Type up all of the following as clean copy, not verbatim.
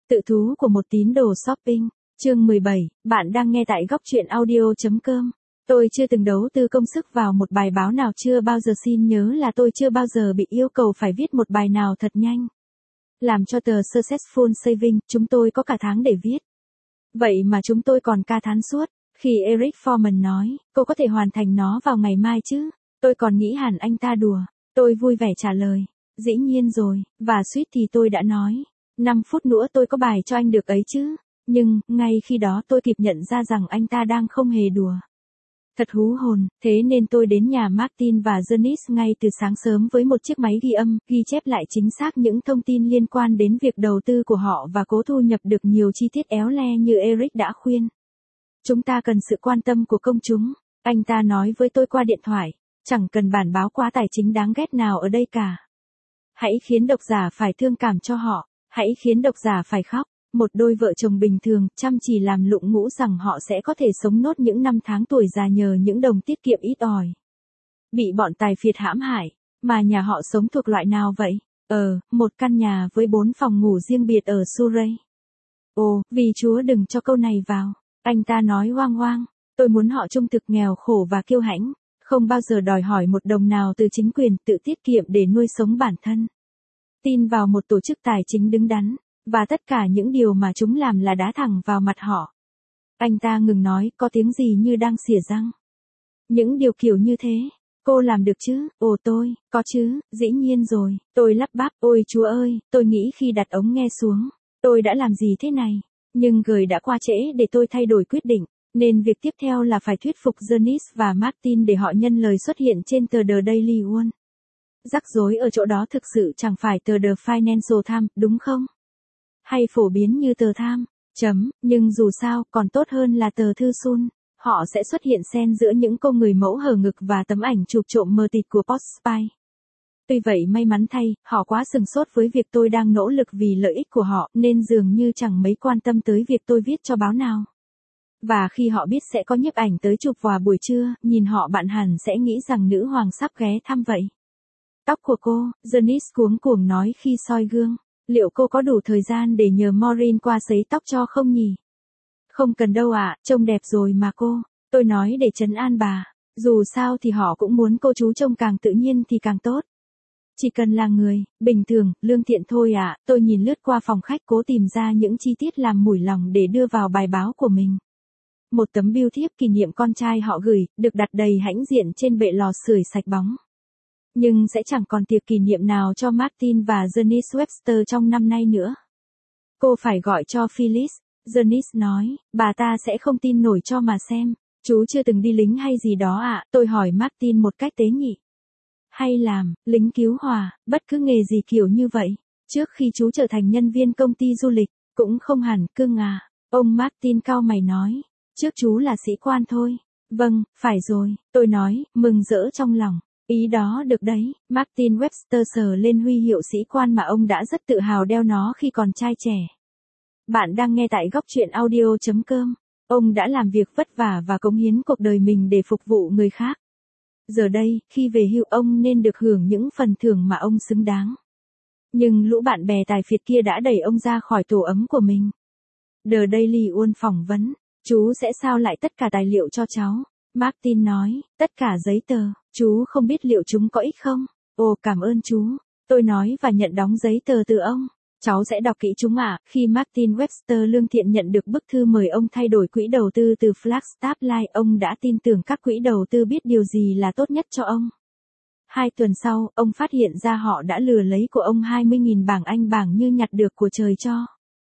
Tự thú của một tín đồ shopping, chương 17, bạn đang nghe tại góc truyện audio.com. Tôi chưa từng đấu tư công sức vào một bài báo nào, chưa bao giờ, xin nhớ là tôi chưa bao giờ bị yêu cầu phải viết một bài nào thật nhanh. Làm cho tờ Successful Saving, chúng tôi có cả tháng để viết. Vậy mà chúng tôi còn ca thán suốt. Khi Eric Foreman nói, cô có thể hoàn thành nó vào ngày mai chứ? Tôi còn nghĩ hẳn anh ta đùa. Tôi vui vẻ trả lời, dĩ nhiên rồi, và suýt thì tôi đã nói, 5 phút nữa tôi có bài cho anh được ấy chứ. Nhưng, ngay khi đó tôi kịp nhận ra rằng anh ta đang không hề đùa. Thật hú hồn, thế nên tôi đến nhà Martin và Janice ngay từ sáng sớm với một chiếc máy ghi âm, ghi chép lại chính xác những thông tin liên quan đến việc đầu tư của họ và cố thu nhập được nhiều chi tiết éo le như Eric đã khuyên. Chúng ta cần sự quan tâm của công chúng, anh ta nói với tôi qua điện thoại, chẳng cần bản báo quá tài chính đáng ghét nào ở đây cả. Hãy khiến độc giả phải thương cảm cho họ, hãy khiến độc giả phải khóc. Một đôi vợ chồng bình thường, chăm chỉ làm lụng ngũ rằng họ sẽ có thể sống nốt những năm tháng tuổi già nhờ những đồng tiết kiệm ít ỏi. Bị bọn tài phiệt hãm hại, mà nhà họ sống thuộc loại nào vậy? Một căn nhà với 4 phòng ngủ riêng biệt ở Surrey. Ồ, vì Chúa đừng cho câu này vào. Anh ta nói hoang hoang, tôi muốn họ trung thực, nghèo khổ và kiêu hãnh, không bao giờ đòi hỏi một đồng nào từ chính quyền, tự tiết kiệm để nuôi sống bản thân. Tin vào một tổ chức tài chính đứng đắn. Và tất cả những điều mà chúng làm là đá thẳng vào mặt họ. Anh ta ngừng nói, có tiếng gì như đang xỉa răng. Những điều kiểu như thế, cô làm được chứ? Ồ tôi, có chứ, dĩ nhiên rồi, tôi lắp bắp, ôi Chúa ơi, tôi nghĩ khi đặt ống nghe xuống, tôi đã làm gì thế này? Nhưng gửi đã qua trễ để tôi thay đổi quyết định, nên việc tiếp theo là phải thuyết phục Janice và Martin để họ nhân lời xuất hiện trên tờ The Daily One. Rắc rối ở chỗ đó thực sự chẳng phải tờ The Financial Times, đúng không? Hay phổ biến như tờ Tham, nhưng dù sao, còn tốt hơn là tờ Thư Sun. Họ sẽ xuất hiện xen giữa những cô người mẫu hở ngực và tấm ảnh chụp trộm mờ tịt của Posh Spy. Tuy vậy may mắn thay, họ quá sừng sốt với việc tôi đang nỗ lực vì lợi ích của họ, nên dường như chẳng mấy quan tâm tới việc tôi viết cho báo nào. Và khi họ biết sẽ có nhiếp ảnh tới chụp vào buổi trưa, nhìn họ bạn hẳn sẽ nghĩ rằng nữ hoàng sắp ghé thăm vậy. Tóc của cô, Janice cuống cuồng nói khi soi gương. Liệu cô có đủ thời gian để nhờ Maureen qua sấy tóc cho không nhỉ? Không cần đâu ạ, trông đẹp rồi mà cô. Tôi nói để trấn an bà. Dù sao thì họ cũng muốn cô chú trông càng tự nhiên thì càng tốt. Chỉ cần là người, bình thường, lương thiện thôi ạ. Tôi nhìn lướt qua phòng khách cố tìm ra những chi tiết làm mủi lòng để đưa vào bài báo của mình. Một tấm bưu thiếp kỷ niệm con trai họ gửi, được đặt đầy hãnh diện trên bệ lò sưởi sạch bóng. Nhưng sẽ chẳng còn tiệc kỷ niệm nào cho Martin và Janice Webster trong năm nay nữa. Cô phải gọi cho Phyllis, Janice nói, bà ta sẽ không tin nổi cho mà xem. Chú chưa từng đi lính hay gì đó ạ? Tôi hỏi Martin một cách tế nhị. Hay làm, lính cứu hỏa, bất cứ nghề gì kiểu như vậy. Trước khi chú trở thành nhân viên công ty du lịch, cũng không hẳn, cưng à. Ông Martin cau mày nói, trước chú là sĩ quan thôi. Vâng, phải rồi, tôi nói, mừng rỡ trong lòng. Ý đó được đấy, Martin Webster sờ lên huy hiệu sĩ quan mà ông đã rất tự hào đeo nó khi còn trai trẻ. Bạn đang nghe tại góc truyện audio.com. Ông đã làm việc vất vả và cống hiến cuộc đời mình để phục vụ người khác. Giờ đây, khi về hưu ông nên được hưởng những phần thưởng mà ông xứng đáng. Nhưng lũ bạn bè tài phiệt kia đã đẩy ông ra khỏi tổ ấm của mình. The Daily One phỏng vấn, chú sẽ sao lại tất cả tài liệu cho cháu? Martin nói, tất cả giấy tờ, chú không biết liệu chúng có ích không? Ồ cảm ơn chú, tôi nói và nhận đóng giấy tờ từ ông. Cháu sẽ đọc kỹ chúng ạ. Khi Martin Webster lương thiện nhận được bức thư mời ông thay đổi quỹ đầu tư từ Flagstaff Life, ông đã tin tưởng các quỹ đầu tư biết điều gì là tốt nhất cho ông. 2 tuần sau, ông phát hiện ra họ đã lừa lấy của ông 20.000 bảng Anh bảng như nhặt được của trời cho.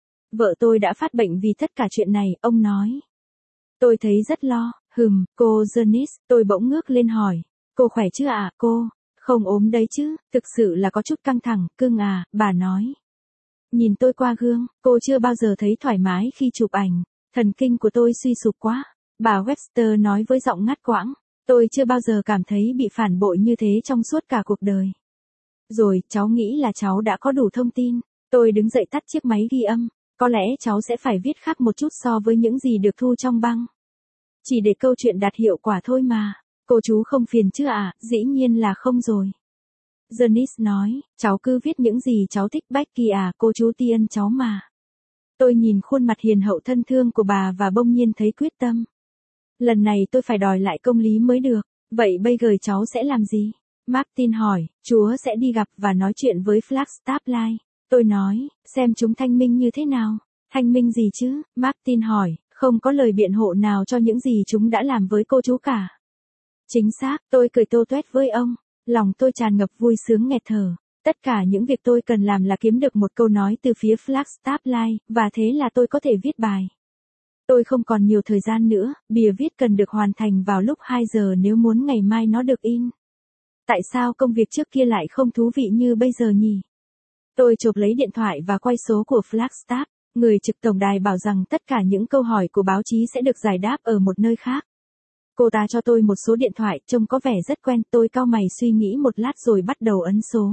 Vợ tôi đã phát bệnh vì tất cả chuyện này, ông nói. Tôi thấy rất lo. Cô Janice, tôi bỗng ngước lên hỏi. Cô khỏe chứ ạ, cô? Không ốm đấy chứ, thực sự là có chút căng thẳng, cưng à, bà nói. Nhìn tôi qua gương, cô chưa bao giờ thấy thoải mái khi chụp ảnh. Thần kinh của tôi suy sụp quá. Bà Webster nói với giọng ngắt quãng. Tôi chưa bao giờ cảm thấy bị phản bội như thế trong suốt cả cuộc đời. Rồi, cháu nghĩ là cháu đã có đủ thông tin. Tôi đứng dậy tắt chiếc máy ghi âm. Có lẽ cháu sẽ phải viết khác một chút so với những gì được thu trong băng. Chỉ để câu chuyện đạt hiệu quả thôi mà. Cô chú không phiền chứ ạ? Dĩ nhiên là không rồi. Janice nói, cháu cứ viết những gì cháu thích Becky à, cô chú ti ân cháu mà. Tôi nhìn khuôn mặt hiền hậu thân thương của bà và bỗng nhiên thấy quyết tâm. Lần này tôi phải đòi lại công lý mới được. Vậy bây giờ cháu sẽ làm gì? Martin hỏi, Chúa sẽ đi gặp và nói chuyện với Flagstaff Live. Tôi nói, xem chúng thanh minh như thế nào. Thanh minh gì chứ? Martin hỏi, không có lời biện hộ nào cho những gì chúng đã làm với cô chú cả. Chính xác, tôi cười tô toét với ông. Lòng tôi tràn ngập vui sướng nghẹt thở. Tất cả những việc tôi cần làm là kiếm được một câu nói từ phía Flagstaff Live, và thế là tôi có thể viết bài. Tôi không còn nhiều thời gian nữa, bìa viết cần được hoàn thành vào lúc 2 giờ nếu muốn ngày mai nó được in. Tại sao công việc trước kia lại không thú vị như bây giờ nhỉ? Tôi chộp lấy điện thoại và quay số của Flagstaff. Người trực tổng đài bảo rằng tất cả những câu hỏi của báo chí sẽ được giải đáp ở một nơi khác. Cô ta cho tôi một số điện thoại trông có vẻ rất quen, tôi cau mày suy nghĩ một lát rồi bắt đầu ấn số.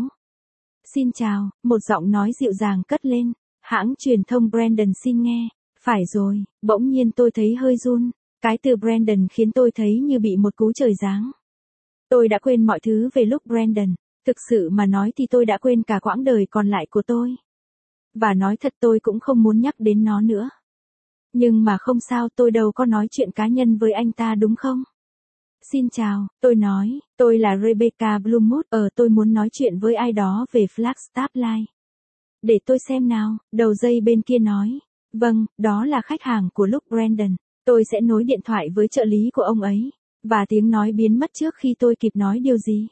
Xin chào, một giọng nói dịu dàng cất lên. Hãng truyền thông Brandon xin nghe. Phải rồi, bỗng nhiên tôi thấy hơi run. Cái từ Brandon khiến tôi thấy như bị một cú trời giáng. Tôi đã quên mọi thứ về lúc Brandon. Thực sự mà nói thì tôi đã quên cả quãng đời còn lại của tôi. Và nói thật tôi cũng không muốn nhắc đến nó nữa. Nhưng mà không sao, tôi đâu có nói chuyện cá nhân với anh ta đúng không? Xin chào, tôi nói, tôi là Rebecca Bloomwood, tôi muốn nói chuyện với ai đó về Flagstaff Live. Để tôi xem nào, đầu dây bên kia nói. Vâng, đó là khách hàng của Luke Brandon. Tôi sẽ nối điện thoại với trợ lý của ông ấy. Và tiếng nói biến mất trước khi tôi kịp nói điều gì.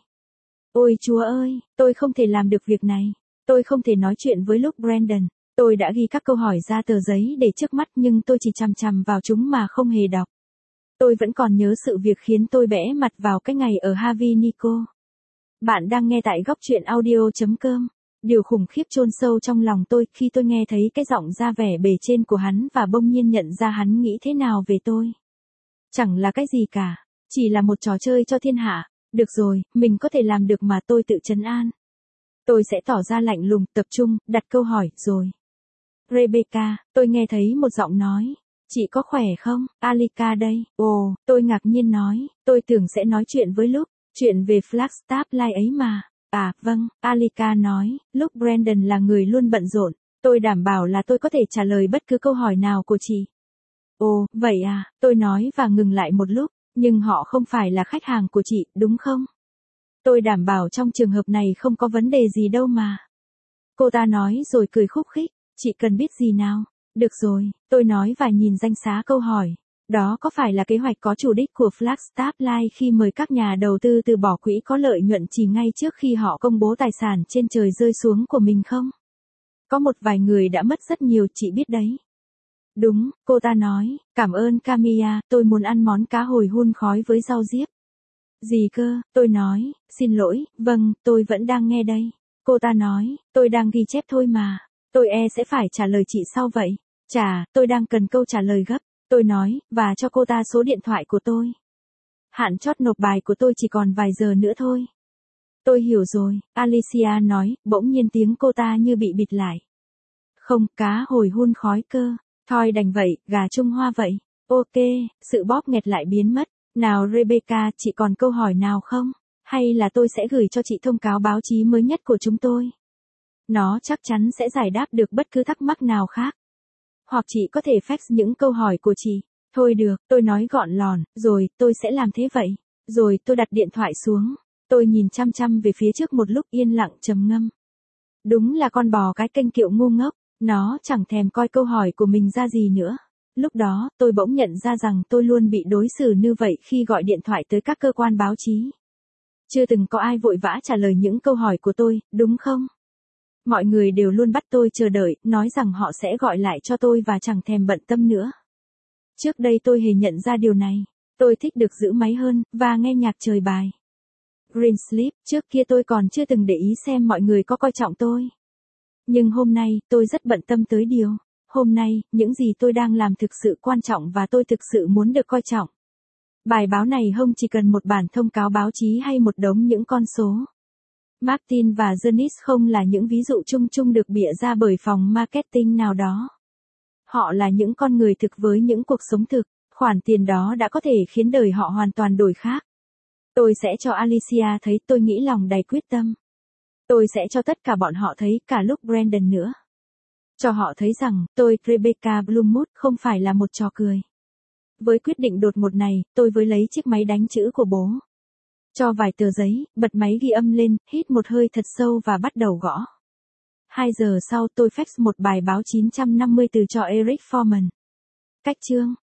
Ôi Chúa ơi, tôi không thể làm được việc này. Tôi không thể nói chuyện với Luke Brandon. Tôi đã ghi các câu hỏi ra tờ giấy để trước mắt nhưng tôi chỉ chằm chằm vào chúng mà không hề đọc. Tôi vẫn còn nhớ sự việc khiến tôi bẽ mặt vào cái ngày ở Harvey Nico. Bạn đang nghe tại góc truyện audio.com. Điều khủng khiếp chôn sâu trong lòng tôi khi tôi nghe thấy cái giọng ra vẻ bề trên của hắn và bỗng nhiên nhận ra hắn nghĩ thế nào về tôi. Chẳng là cái gì cả, chỉ là một trò chơi cho thiên hạ. Được rồi, mình có thể làm được mà, tôi tự trấn an. Tôi sẽ tỏ ra lạnh lùng, tập trung, đặt câu hỏi, rồi. Rebecca, tôi nghe thấy một giọng nói. Chị có khỏe không? Alika đây. Ồ, tôi ngạc nhiên nói, tôi tưởng sẽ nói chuyện với Luke, chuyện về Flagstaff Live ấy mà. À, vâng, Alika nói, Luke Brandon là người luôn bận rộn, tôi đảm bảo là tôi có thể trả lời bất cứ câu hỏi nào của chị. Ồ, vậy à, tôi nói và ngừng lại một lúc, nhưng họ không phải là khách hàng của chị, đúng không? Tôi đảm bảo trong trường hợp này không có vấn đề gì đâu mà. Cô ta nói rồi cười khúc khích, chị cần biết gì nào? Được rồi, tôi nói và nhìn danh xá câu hỏi. Đó có phải là kế hoạch có chủ đích của Flagstaff Live khi mời các nhà đầu tư từ bỏ quỹ có lợi nhuận chỉ ngay trước khi họ công bố tài sản trên trời rơi xuống của mình không? Có một vài người đã mất rất nhiều, chị biết đấy. Đúng, cô ta nói, cảm ơn Camilla, tôi muốn ăn món cá hồi hun khói với rau diếp. Gì cơ? Tôi nói, xin lỗi, vâng, tôi vẫn đang nghe đây. Cô ta nói, tôi đang ghi chép thôi mà. Tôi sẽ phải trả lời chị sau vậy. Chà, tôi đang cần câu trả lời gấp. Tôi nói, và cho cô ta số điện thoại của tôi. Hạn chót nộp bài của tôi chỉ còn vài giờ nữa thôi. Tôi hiểu rồi, Alicia nói, bỗng nhiên tiếng cô ta như bị bịt lại. Không, cá hồi hun khói cơ. Thôi đành vậy, gà Trung Hoa vậy. Ok, sự bóp nghẹt lại biến mất. Nào Rebecca, chị còn câu hỏi nào không? Hay là tôi sẽ gửi cho chị thông cáo báo chí mới nhất của chúng tôi? Nó chắc chắn sẽ giải đáp được bất cứ thắc mắc nào khác. Hoặc chị có thể fax những câu hỏi của chị. Thôi được, tôi nói gọn lòn, rồi, tôi sẽ làm thế vậy. Rồi tôi đặt điện thoại xuống. Tôi nhìn chăm chăm về phía trước một lúc yên lặng trầm ngâm. Đúng là con bò cái kênh kiệu ngu ngốc, nó chẳng thèm coi câu hỏi của mình ra gì nữa. Lúc đó, tôi bỗng nhận ra rằng tôi luôn bị đối xử như vậy khi gọi điện thoại tới các cơ quan báo chí. Chưa từng có ai vội vã trả lời những câu hỏi của tôi, đúng không? Mọi người đều luôn bắt tôi chờ đợi, nói rằng họ sẽ gọi lại cho tôi và chẳng thèm bận tâm nữa. Trước đây tôi hề nhận ra điều này. Tôi thích được giữ máy hơn, và nghe nhạc trời bài. Green Sleep, trước kia tôi còn chưa từng để ý xem mọi người có coi trọng tôi. Nhưng hôm nay, tôi rất bận tâm tới điều. Hôm nay, những gì tôi đang làm thực sự quan trọng và tôi thực sự muốn được coi trọng. Bài báo này không chỉ cần một bản thông cáo báo chí hay một đống những con số. Martin và Janice không là những ví dụ chung chung được bịa ra bởi phòng marketing nào đó. Họ là những con người thực với những cuộc sống thực, khoản tiền đó đã có thể khiến đời họ hoàn toàn đổi khác. Tôi sẽ cho Alicia thấy tôi nghĩ lòng đầy quyết tâm. Tôi sẽ cho tất cả bọn họ thấy cả lúc Brandon nữa. Cho họ thấy rằng, tôi, Rebecca Bloomwood, không phải là một trò cười. Với quyết định đột ngột này, tôi với lấy chiếc máy đánh chữ của bố. Cho vài tờ giấy, bật máy ghi âm lên, hít một hơi thật sâu và bắt đầu gõ. 2 giờ sau tôi fax một bài báo 950 từ cho Eric Foreman. Cách chương